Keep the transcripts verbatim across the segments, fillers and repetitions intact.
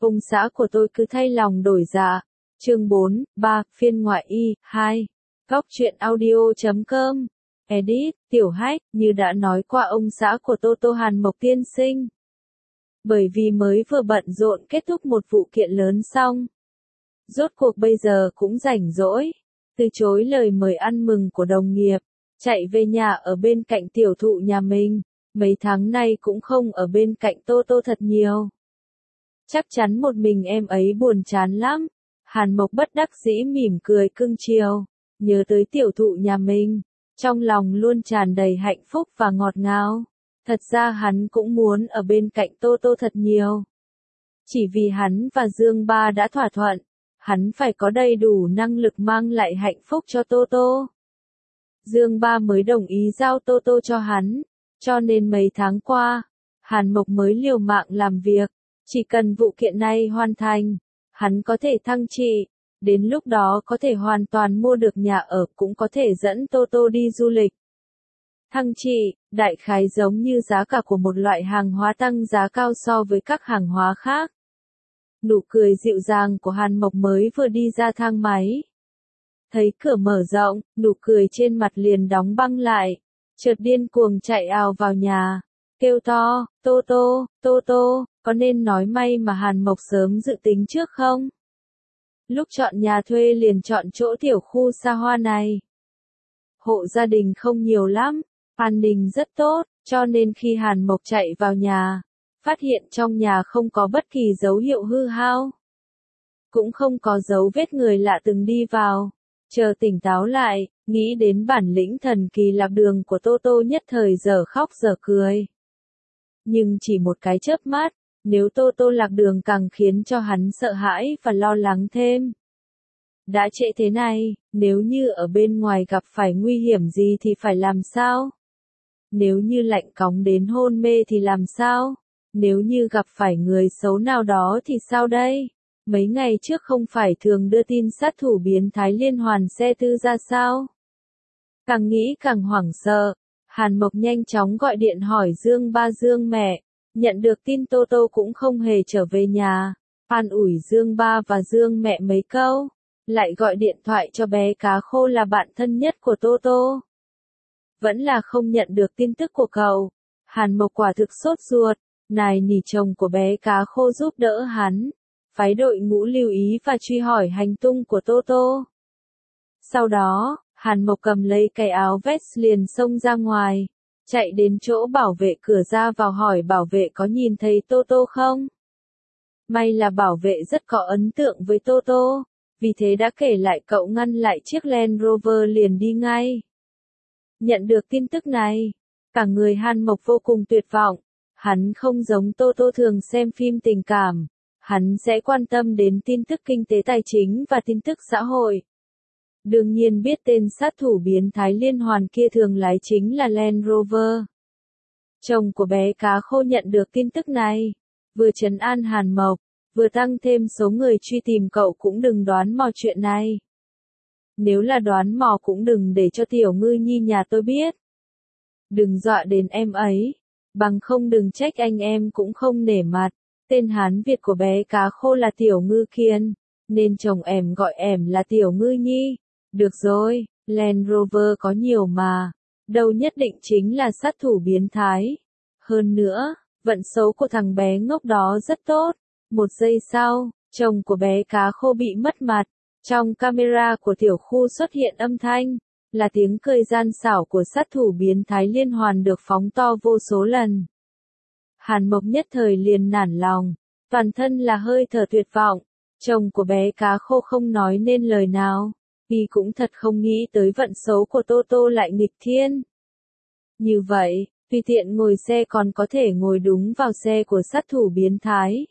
ông xã của tôi cứ thay lòng đổi dạ. Chương bốn, ba, phiên ngoại y, hai. Góc truyện audio chấm com. Edit, Tiểu Hách, như đã nói qua ông xã của Tô Tô Hàn Mộc tiên sinh. Bởi vì mới vừa bận rộn kết thúc một vụ kiện lớn xong. Rốt cuộc bây giờ cũng rảnh rỗi. Từ chối lời mời ăn mừng của đồng nghiệp. Chạy về nhà ở bên cạnh tiểu thụ nhà mình. Mấy tháng nay cũng không ở bên cạnh Tô Tô thật nhiều. Chắc chắn một mình em ấy buồn chán lắm. Hàn Mộc bất đắc dĩ mỉm cười cưng chiều. Nhớ tới tiểu thụ nhà mình. Trong lòng luôn tràn đầy hạnh phúc và ngọt ngào. Thật ra hắn cũng muốn ở bên cạnh Tô Tô thật nhiều. Chỉ vì hắn và Dương Ba đã thỏa thuận. Hắn phải có đầy đủ năng lực mang lại hạnh phúc cho Tô Tô. Dương Ba mới đồng ý giao Tô Tô cho hắn. Cho nên mấy tháng qua, Hàn Mộc mới liều mạng làm việc. Chỉ cần vụ kiện này hoàn thành, hắn có thể thăng trị. Đến lúc đó có thể hoàn toàn mua được nhà ở, cũng có thể dẫn Tô Tô đi du lịch. Thăng trị, đại khái giống như giá cả của một loại hàng hóa tăng giá cao so với các hàng hóa khác. Nụ cười dịu dàng của Hàn Mộc mới vừa đi ra thang máy. Thấy cửa mở rộng, nụ cười trên mặt liền đóng băng lại. Chợt điên cuồng chạy ào vào nhà. Kêu to, Tô Tô, Tô Tô, có nên nói may mà Hàn Mộc sớm dự tính trước không? Lúc chọn nhà thuê liền chọn chỗ tiểu khu xa hoa này. Hộ gia đình không nhiều lắm, an ninh rất tốt, cho nên khi Hàn Mộc chạy vào nhà, phát hiện trong nhà không có bất kỳ dấu hiệu hư hao. Cũng không có dấu vết người lạ từng đi vào. Chờ tỉnh táo lại, nghĩ đến bản lĩnh thần kỳ lạc đường của Tô Tô nhất thời dở khóc dở cười. Nhưng chỉ một cái chớp mắt, nếu Tô Tô lạc đường càng khiến cho hắn sợ hãi và lo lắng thêm. Đã trễ thế này, nếu như ở bên ngoài gặp phải nguy hiểm gì thì phải làm sao? Nếu như lạnh cóng đến hôn mê thì làm sao? Nếu như gặp phải người xấu nào đó thì sao đây? Mấy ngày trước không phải thường đưa tin sát thủ biến thái liên hoàn xe tư ra sao? Càng nghĩ càng hoảng sợ, Hàn Mộc nhanh chóng gọi điện hỏi Dương Ba Dương mẹ, nhận được tin Tô Tô cũng không hề trở về nhà, an ủi Dương Ba và Dương mẹ mấy câu, lại gọi điện thoại cho bé cá khô là bạn thân nhất của Tô Tô. Vẫn là không nhận được tin tức của cậu, Hàn Mộc quả thực sốt ruột, nài nỉ chồng của bé cá khô giúp đỡ hắn. Phái đội ngũ lưu ý và truy hỏi hành tung của Tô Tô. Sau đó, Hàn Mộc cầm lấy cái áo vest liền xông ra ngoài, chạy đến chỗ bảo vệ cửa ra vào hỏi bảo vệ có nhìn thấy Tô Tô không. May là bảo vệ rất có ấn tượng với Tô Tô, vì thế đã kể lại cậu ngăn lại chiếc Land Rover liền đi ngay. Nhận được tin tức này, cả người Hàn Mộc vô cùng tuyệt vọng, hắn không giống Tô Tô thường xem phim tình cảm. Hắn sẽ quan tâm đến tin tức kinh tế tài chính và tin tức xã hội. Đương nhiên biết tên sát thủ biến thái liên hoàn kia thường lái chính là Land Rover. Chồng của bé cá khô nhận được tin tức này, vừa trấn an Hàn Mộc, vừa tăng thêm số người truy tìm cậu cũng đừng đoán mò chuyện này. Nếu là đoán mò cũng đừng để cho tiểu ngư nhi nhà tôi biết. Đừng dọa đến em ấy, bằng không đừng trách anh em cũng không nể mặt. Tên Hán Việt của bé cá khô là Tiểu Ngư Kiên, nên chồng em gọi em là Tiểu Ngư Nhi. Được rồi, Land Rover có nhiều mà, đâu nhất định chính là sát thủ biến thái. Hơn nữa, vận số của thằng bé ngốc đó rất tốt. Một giây sau, chồng của bé cá khô bị mất mặt. Trong camera của tiểu khu xuất hiện âm thanh, là tiếng cười gian xảo của sát thủ biến thái liên hoàn được phóng to vô số lần. Hàn Mộc nhất thời liền nản lòng, toàn thân là hơi thở tuyệt vọng, chồng của bé cá khô không nói nên lời nào, vì cũng thật không nghĩ tới vận số của Tô Tô lại nghịch thiên. Như vậy, tùy tiện ngồi xe còn có thể ngồi đúng vào xe của sát thủ biến thái.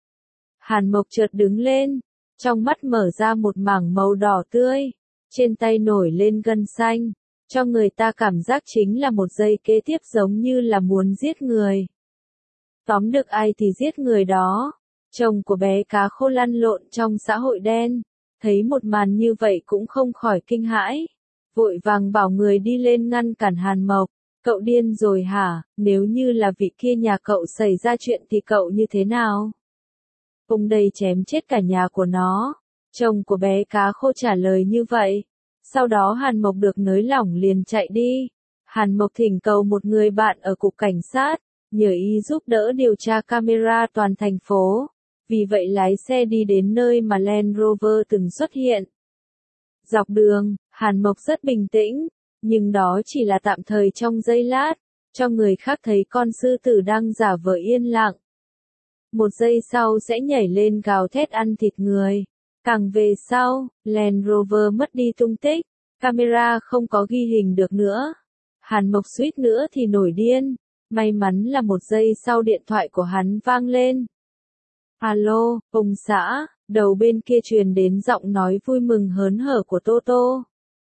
Hàn Mộc chợt đứng lên, trong mắt mở ra một mảng màu đỏ tươi, trên tay nổi lên gân xanh, cho người ta cảm giác chính là một giây kế tiếp giống như là muốn giết người. Tóm được ai thì giết người đó. Chồng của bé cá khô lăn lộn trong xã hội đen, thấy một màn như vậy cũng không khỏi kinh hãi. Vội vàng bảo người đi lên ngăn cản Hàn Mộc. Cậu điên rồi hả, nếu như là vị kia nhà cậu xảy ra chuyện thì cậu như thế nào? ông đây chém chết cả nhà của nó. Chồng của bé cá khô trả lời như vậy. Sau đó Hàn Mộc được nới lỏng liền chạy đi. Hàn Mộc thỉnh cầu một người bạn ở cục cảnh sát, nhờ y giúp đỡ điều tra camera toàn thành phố. Vì vậy lái xe đi đến nơi mà Land Rover từng xuất hiện. Dọc đường, Hàn Mộc rất bình tĩnh, nhưng đó chỉ là tạm thời trong giây lát, cho người khác thấy con sư tử đang giả vờ yên lặng. Một giây sau sẽ nhảy lên gào thét ăn thịt người. Càng về sau, Land Rover mất đi tung tích, camera không có ghi hình được nữa. Hàn Mộc suýt nữa thì nổi điên. May mắn là một giây sau điện thoại của hắn vang lên. Alo, ông xã, đầu bên kia truyền đến giọng nói vui mừng hớn hở của Toto.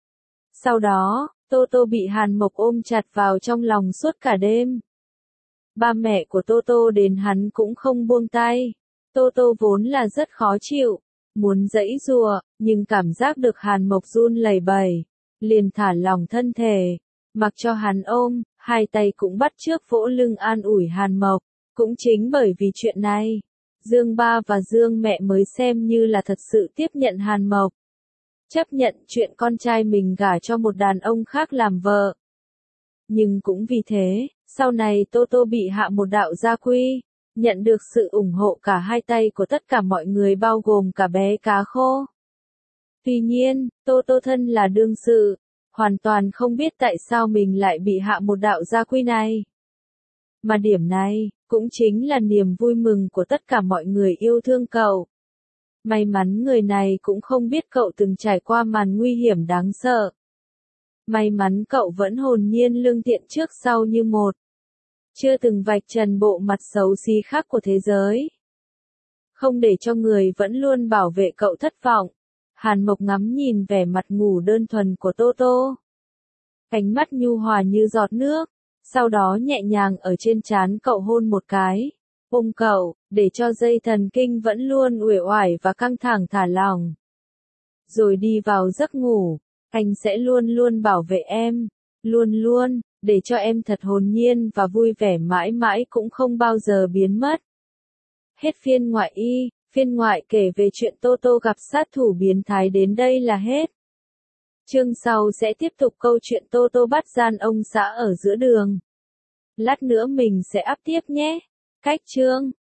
Sau đó, Toto bị Hàn Mộc ôm chặt vào trong lòng suốt cả đêm. Ba mẹ của Toto đến hắn cũng không buông tay. Toto vốn là rất khó chịu, muốn giãy giụa, nhưng cảm giác được Hàn Mộc run lẩy bẩy, liền thả lỏng thân thể, mặc cho hắn ôm, hai tay cũng bắt chước vỗ lưng an ủi Hàn Mộc. Cũng chính bởi vì chuyện này, Dương ba và Dương mẹ mới xem như là thật sự tiếp nhận Hàn Mộc. Chấp nhận chuyện con trai mình gả cho một đàn ông khác làm vợ. Nhưng cũng vì thế, sau này Toto bị hạ một đạo gia quy, nhận được sự ủng hộ cả hai tay của tất cả mọi người bao gồm cả bé cá khô. Tuy nhiên, Toto thân là đương sự, hoàn toàn không biết tại sao mình lại bị hạ một đạo gia quy này. Mà điểm này, cũng chính là niềm vui mừng của tất cả mọi người yêu thương cậu. May mắn người này cũng không biết cậu từng trải qua màn nguy hiểm đáng sợ. May mắn cậu vẫn hồn nhiên lương thiện trước sau như một. Chưa từng vạch trần bộ mặt xấu xí khác của thế giới. Không để cho người vẫn luôn bảo vệ cậu thất vọng. Hàn Mộc ngắm nhìn vẻ mặt ngủ đơn thuần của Toto. Ánh mắt nhu hòa như giọt nước. Sau đó nhẹ nhàng ở trên trán cậu hôn một cái. Ôm cậu, để cho dây thần kinh vẫn luôn uể oải và căng thẳng thả lỏng. Rồi đi vào giấc ngủ. Anh sẽ luôn luôn bảo vệ em. Luôn luôn, để cho em thật hồn nhiên và vui vẻ mãi mãi cũng không bao giờ biến mất. Hết phiên ngoại y, phiên ngoại kể về chuyện Toto gặp sát thủ biến thái đến đây là hết. Chương sau sẽ tiếp tục câu chuyện Toto bắt gian ông xã ở giữa đường. Lát nữa mình sẽ up tiếp nhé. Cách chương